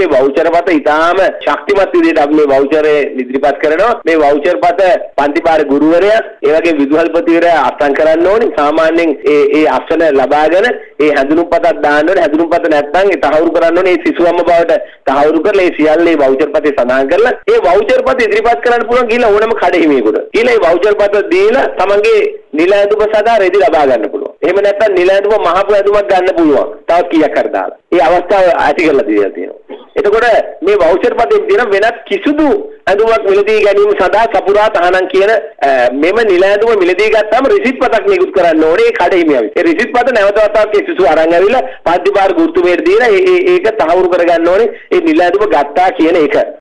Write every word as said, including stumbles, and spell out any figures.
මේ වවුචර් පත ඉතාම ශක්තිමත් විදිහට අපි මේ වවුචරේ ඉදිරිපත් කරනවා. මේ වවුචර් පත පන්තිපාර ගුරුවරයා ඒ වගේ විදුහල්පතිවරයා අත්සන් කරන්න ඕනේ. සාමාන්‍යයෙන් ඒ ඒ අස්වැන්න ලබාගෙන ඒ හැඳුනුම්පතක් දාන්න ඕනේ. හැඳුනුම්පත නැත්නම් ඒ තහවුරු කරන්න ඕනේ. ඒ සිසුවම බවට තහවුරු කරලා ඒ සියල්ල ඒ වවුචර් පතේ සඳහන් කරලා ඒ වවුචර් පත ඉදිරිපත් කරන්න පුළුවන් ගිහිල්ලා ඕනම කඩහිමියෙකුට. ගිහිල්ලා ඒ වවුචර් පත දීලා තමන්ගේ නිල ඇඳුම සඳහා රෙදි ලබා ගන්න පුළුවන්. එහෙම නැත්නම් නිල ඇඳුම මහපු ඇඳුමක් ගන්න පුළුවන්. තවත් කීයක් හරි දාලා. ඒ අවස්ථාව ඇති කරලා දීලා තියෙනවා. එතකොට මේ වවුචර් පතේ තියෙන වෙනත් කිසිදු ඇඳුමක් මිලදී ගැනීම සඳහා සපුරා තහනම් කියන මෙම නිල ඇඳුම මිලදී ගත්තාම රිසිට් පතක් නිකුත් කරන්න ඕනේ ඒ කඩහිමියා. ඒ රිසිට් පත නැවත වතාවක් ඒ සිසු අරන් ඇවිල්ලා පන්තිපාර ගුරුතුමියට දීලා ඒක තහවුරු කරගන්න ඕනේ ඒ නිල ඇඳුම ගත්තා කියන එක.